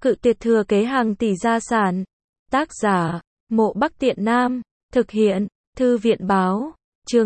Cự tuyệt thừa kế hàng tỷ gia sản. Tác giả, Mộ Bắc Tiện Nam. Thực hiện, Thư viện báo. Chương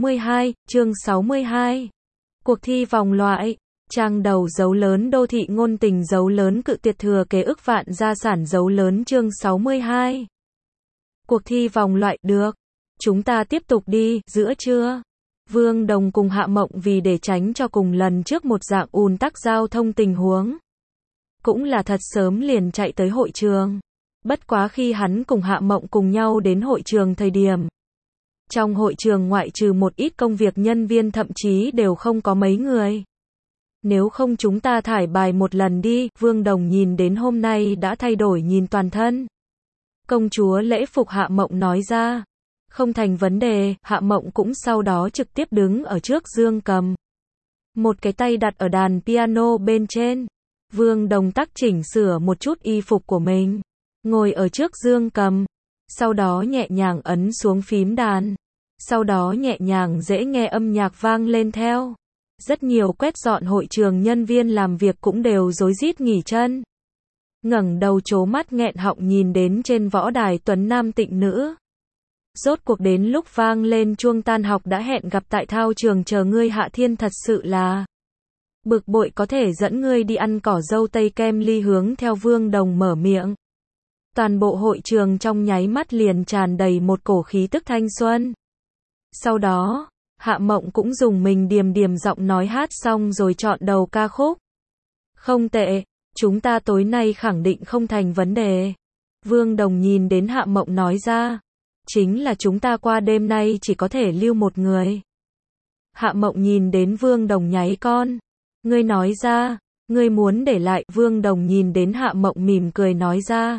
62. Cuộc thi vòng loại. Trang đầu dấu lớn đô thị ngôn tình dấu lớn cự tuyệt thừa kế ức vạn gia sản dấu lớn chương 62. Cuộc thi vòng loại được. Chúng ta tiếp tục đi, giữa trưa. Vương Đồng cùng Hạ Mộng vì để tránh cho cùng lần trước một dạng ùn tắc giao thông tình huống. Cũng là thật sớm liền chạy tới hội trường. Bất quá khi hắn cùng Hạ Mộng cùng nhau đến hội trường thời điểm. Trong hội trường ngoại trừ một ít công việc nhân viên thậm chí đều không có mấy người. Nếu không chúng ta thải bài một lần đi, Vương Đồng nhìn đến hôm nay đã thay đổi nhìn toàn thân. Công chúa lễ phục Hạ Mộng nói ra. Không thành vấn đề, Hạ Mộng cũng sau đó trực tiếp đứng ở trước Dương Cầm. Một cái tay đặt ở đàn piano bên trên. Vương Đồng tắc chỉnh sửa một chút y phục của mình. Ngồi ở trước Dương Cầm. Sau đó nhẹ nhàng ấn xuống phím đàn. Sau đó nhẹ nhàng dễ nghe âm nhạc vang lên theo. Rất nhiều quét dọn hội trường nhân viên làm việc cũng đều rối rít nghỉ chân. Ngẩng đầu trố mắt nghẹn họng nhìn đến trên võ đài tuấn nam tịnh nữ. Rốt cuộc đến lúc vang lên chuông tan học đã hẹn gặp tại thao trường chờ ngươi Hạ Thiên thật sự là bực bội có thể dẫn ngươi đi ăn cỏ dâu tây kem ly hướng theo Vương Đồng mở miệng. Toàn bộ hội trường trong nháy mắt liền tràn đầy một cổ khí tức thanh xuân. Sau đó, Hạ Mộng cũng dùng mình điềm điềm giọng nói hát xong rồi chọn đầu ca khúc. Không tệ, chúng ta tối nay khẳng định không thành vấn đề. Vương Đồng nhìn đến Hạ Mộng nói ra. Chính là chúng ta qua đêm nay chỉ có thể lưu một người. Hạ Mộng nhìn đến Vương Đồng nháy con. Ngươi nói ra, ngươi muốn để lại. Vương Đồng nhìn đến Hạ Mộng mỉm cười nói ra.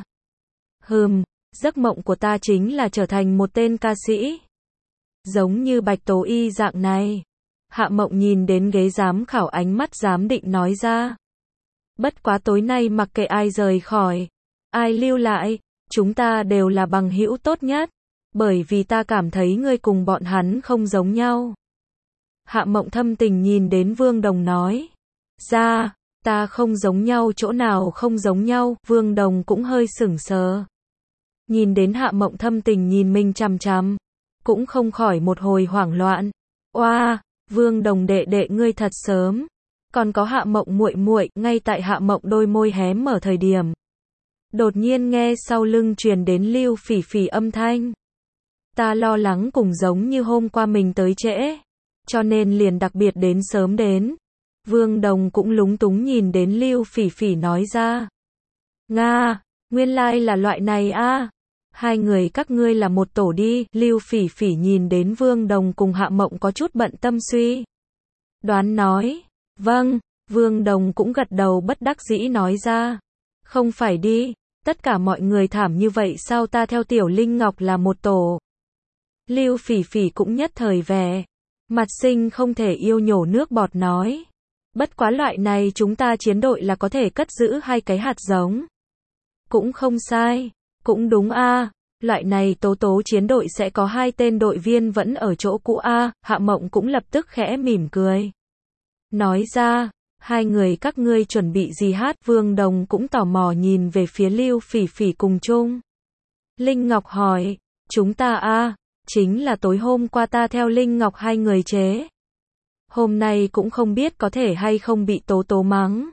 Giấc mộng của ta chính là trở thành một tên ca sĩ. Giống như Bạch Tố Y dạng này. Hạ Mộng nhìn đến ghế giám khảo ánh mắt giám định nói ra. Bất quá tối nay mặc kệ ai rời khỏi, ai lưu lại, chúng ta đều là bằng hữu tốt nhất. Bởi vì ta cảm thấy ngươi cùng bọn hắn không giống nhau. Hạ Mộng thâm tình nhìn đến Vương Đồng nói. Ra, ta không giống nhau chỗ nào không giống nhau. Vương Đồng cũng hơi sững sờ. Nhìn đến Hạ Mộng thâm tình nhìn mình chằm chằm. Cũng không khỏi một hồi hoảng loạn. Oa, Vương Đồng đệ đệ ngươi thật sớm. Còn có Hạ Mộng muội muội. Ngay tại Hạ Mộng đôi môi hé mở thời điểm. Đột nhiên nghe sau lưng truyền đến Lưu Phỉ Phỉ âm thanh. Ta lo lắng cùng giống như hôm qua mình tới trễ. Cho nên liền đặc biệt đến sớm đến. Vương Đồng cũng lúng túng nhìn đến Lưu Phỉ Phỉ nói ra. Nga, nguyên lai là loại này a. Hai người các ngươi là một tổ đi. Lưu Phỉ Phỉ nhìn đến Vương Đồng cùng Hạ Mộng có chút bận tâm suy đoán nói. Vâng, Vương Đồng cũng gật đầu bất đắc dĩ nói ra. Không phải đi, tất cả mọi người thảm như vậy sao ta theo Tiểu Linh Ngọc là một tổ. Lưu Phỉ Phỉ cũng nhất thời vẻ mặt sinh không thể yêu nhổ nước bọt nói. Bất quá loại này chúng ta chiến đội là có thể cất giữ hai cái hạt giống. Cũng không sai, cũng đúng a. Loại này tố tố chiến đội sẽ có hai tên đội viên vẫn ở chỗ cũ a. Hạ Mộng cũng lập tức khẽ mỉm cười. Nói ra, hai người các ngươi chuẩn bị gì hát? Vương Đồng cũng tò mò nhìn về phía Lưu Phỉ Phỉ cùng chung. Linh Ngọc hỏi, chúng ta a. Chính là tối hôm qua ta theo Linh Ngọc hai người chế. Hôm nay cũng không biết có thể hay không bị tố tố mắng.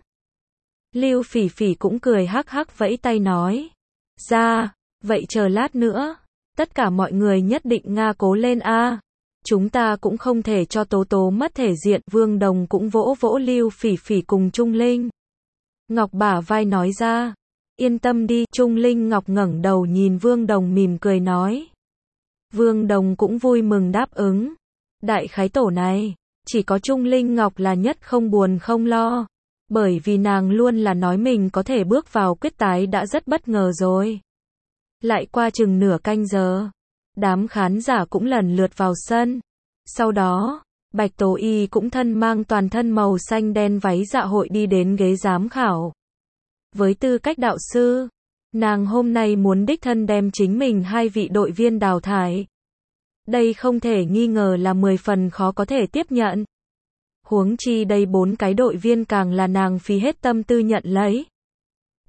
Lưu Phỉ Phỉ cũng cười hắc hắc vẫy tay nói. Ra, vậy chờ lát nữa. Tất cả mọi người nhất định Nga cố lên a. Chúng ta cũng không thể cho tố tố mất thể diện. Vương Đồng cũng vỗ vỗ Lưu Phỉ Phỉ cùng Trung Linh Ngọc bả vai nói ra. Yên tâm đi. Trung Linh Ngọc ngẩng đầu nhìn Vương Đồng mỉm cười nói. Vương Đồng cũng vui mừng đáp ứng. Đại khái tổ này, chỉ có Trung Linh Ngọc là nhất không buồn không lo. Bởi vì nàng luôn là nói mình có thể bước vào quyết tái đã rất bất ngờ rồi. Lại qua chừng nửa canh giờ. Đám khán giả cũng lần lượt vào sân. Sau đó, Bạch Tố Y cũng thân mang toàn thân màu xanh đen váy dạ hội đi đến ghế giám khảo. Với tư cách đạo sư, nàng hôm nay muốn đích thân đem chính mình hai vị đội viên đào thải. Đây không thể nghi ngờ là 10 phần khó có thể tiếp nhận. Huống chi đây 4 cái đội viên càng là nàng phí hết tâm tư nhận lấy.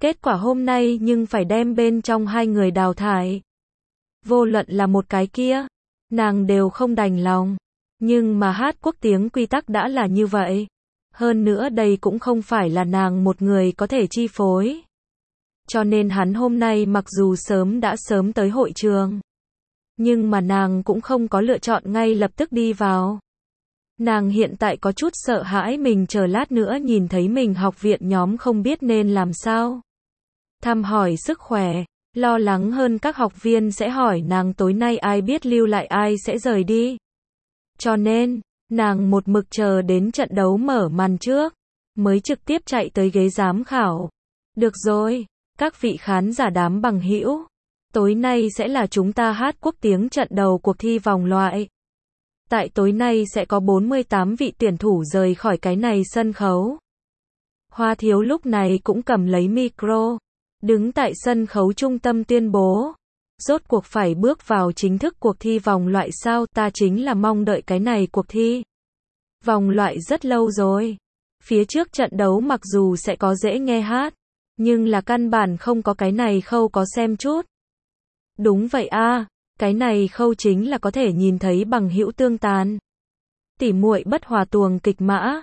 Kết quả hôm nay nhưng phải đem bên trong hai người đào thải. Vô luận là một cái kia, nàng đều không đành lòng. Nhưng mà hát quốc tiếng quy tắc đã là như vậy. Hơn nữa đây cũng không phải là nàng một người có thể chi phối. Cho nên hắn hôm nay mặc dù đã sớm tới hội trường. Nhưng mà nàng cũng không có lựa chọn ngay lập tức đi vào. Nàng hiện tại có chút sợ hãi mình chờ lát nữa nhìn thấy mình học viện nhóm không biết nên làm sao. Thăm hỏi sức khỏe, lo lắng hơn các học viên sẽ hỏi nàng tối nay ai biết lưu lại ai sẽ rời đi. Cho nên, nàng một mực chờ đến trận đấu mở màn trước, mới trực tiếp chạy tới ghế giám khảo. Được rồi, các vị khán giả đám bằng hữu, tối nay sẽ là chúng ta hát quốc tiếng trận đầu cuộc thi vòng loại. Tại tối nay sẽ có 48 vị tuyển thủ rời khỏi cái này sân khấu. Hoa Thiếu lúc này cũng cầm lấy micro, đứng tại sân khấu trung tâm tuyên bố. Rốt cuộc phải bước vào chính thức cuộc thi vòng loại sao, ta chính là mong đợi cái này cuộc thi. Vòng loại rất lâu rồi. Phía trước trận đấu mặc dù sẽ có dễ nghe hát, nhưng là căn bản không có cái này khâu có xem chút. Đúng vậy a, cái này khâu chính là có thể nhìn thấy bằng hữu tương tàn. Tỉ muội bất hòa tuồng kịch mã.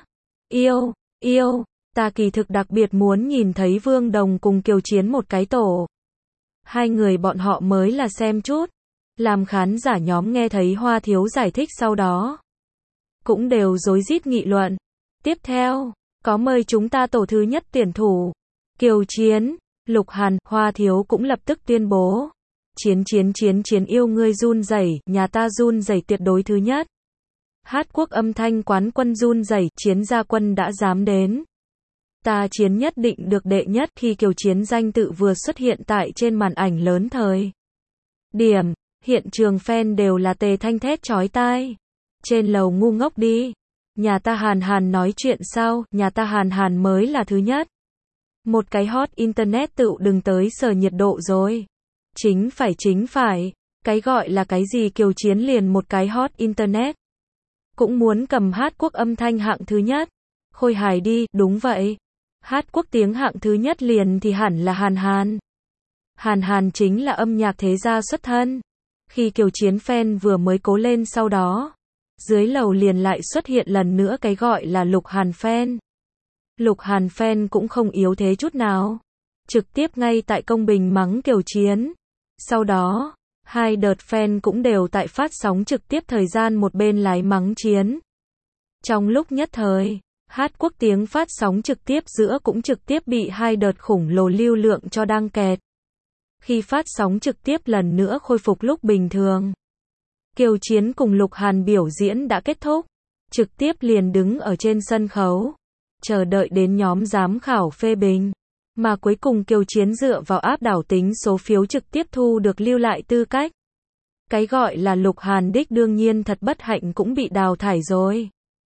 Yêu, ta kỳ thực đặc biệt muốn nhìn thấy Vương Đồng cùng Kiều Chiến một cái tổ. Hai người bọn họ mới là xem chút. Làm khán giả nhóm nghe thấy Hoa Thiếu giải thích sau đó, cũng đều rối rít nghị luận. Tiếp theo, có mời chúng ta tổ thứ nhất tuyển thủ. Kiều Chiến, Lục Hàn, Hoa Thiếu cũng lập tức tuyên bố. Chiến yêu ngươi run rẩy, nhà ta run rẩy tuyệt đối thứ nhất. Hát quốc âm thanh quán quân run rẩy, Chiến gia quân đã dám đến. Ta Chiến nhất định được đệ nhất. Khi Kiều Chiến danh tự vừa xuất hiện tại trên màn ảnh lớn thời điểm, hiện trường fan đều là tề thanh thét chói tai. Trên lầu ngu ngốc đi. Nhà ta Hàn nói chuyện sao, nhà ta Hàn mới là thứ nhất. Một cái hot internet tự đừng tới sờ nhiệt độ rồi. Chính phải, cái gọi là cái gì Kiều Chiến liền một cái hot internet. Cũng muốn cầm hát quốc âm thanh hạng thứ nhất. Khôi hài đi, đúng vậy. Hát quốc tiếng hạng thứ nhất liền thì hẳn là Hàn. Hàn chính là âm nhạc thế gia xuất thân. Khi Kiều Chiến fan vừa mới cố lên sau đó, dưới lầu liền lại xuất hiện lần nữa cái gọi là Lục Hàn fan. Lục Hàn fan cũng không yếu thế chút nào. Trực tiếp ngay tại công bình mắng Kiều Chiến. Sau đó, hai đợt fan cũng đều tại phát sóng trực tiếp thời gian một bên lái mắng Chiến. Trong lúc nhất thời, hát quốc tiếng phát sóng trực tiếp giữa cũng trực tiếp bị hai đợt khủng lồ lưu lượng cho đang kẹt. Khi phát sóng trực tiếp lần nữa khôi phục lúc bình thường, Kiều Chiến cùng Lục Hàn biểu diễn đã kết thúc, trực tiếp liền đứng ở trên sân khấu, chờ đợi đến nhóm giám khảo phê bình. Mà cuối cùng Kiều Chiến dựa vào áp đảo tính số phiếu trực tiếp thu được lưu lại tư cách. Cái gọi là Lục Hàn đích đương nhiên thật bất hạnh cũng bị đào thải rồi.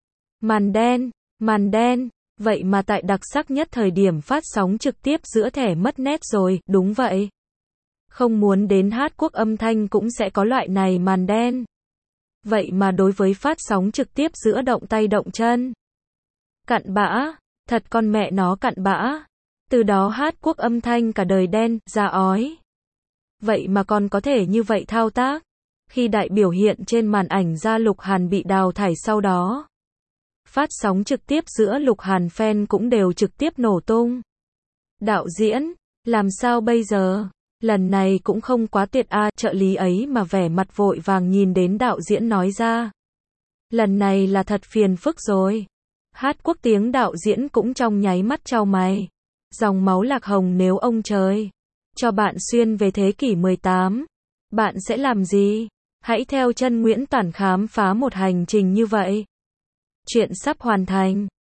Màn đen, vậy mà tại đặc sắc nhất thời điểm phát sóng trực tiếp giữa thẻ mất nét rồi, đúng vậy. Không muốn đến hát quốc âm thanh cũng sẽ có loại này màn đen. Vậy mà đối với phát sóng trực tiếp giữa động tay động chân. Cặn bã, thật con mẹ nó cặn bã. Từ đó hát quốc âm thanh cả đời đen, ra ói. Vậy mà còn có thể như vậy thao tác. Khi đại biểu hiện trên màn ảnh ra Lục Hàn bị đào thải sau đó, phát sóng trực tiếp giữa Lục Hàn fan cũng đều trực tiếp nổ tung. Đạo diễn, làm sao bây giờ? Lần này cũng không quá tuyệt a, trợ lý ấy mà vẻ mặt vội vàng nhìn đến đạo diễn nói ra. Lần này là thật phiền phức rồi. Hát quốc tiếng đạo diễn cũng trong nháy mắt chau mày. Dòng máu lạc hồng nếu ông trời cho bạn xuyên về thế kỷ 18, bạn sẽ làm gì? Hãy theo chân Nguyễn Toản khám phá một hành trình như vậy. Chuyện sắp hoàn thành.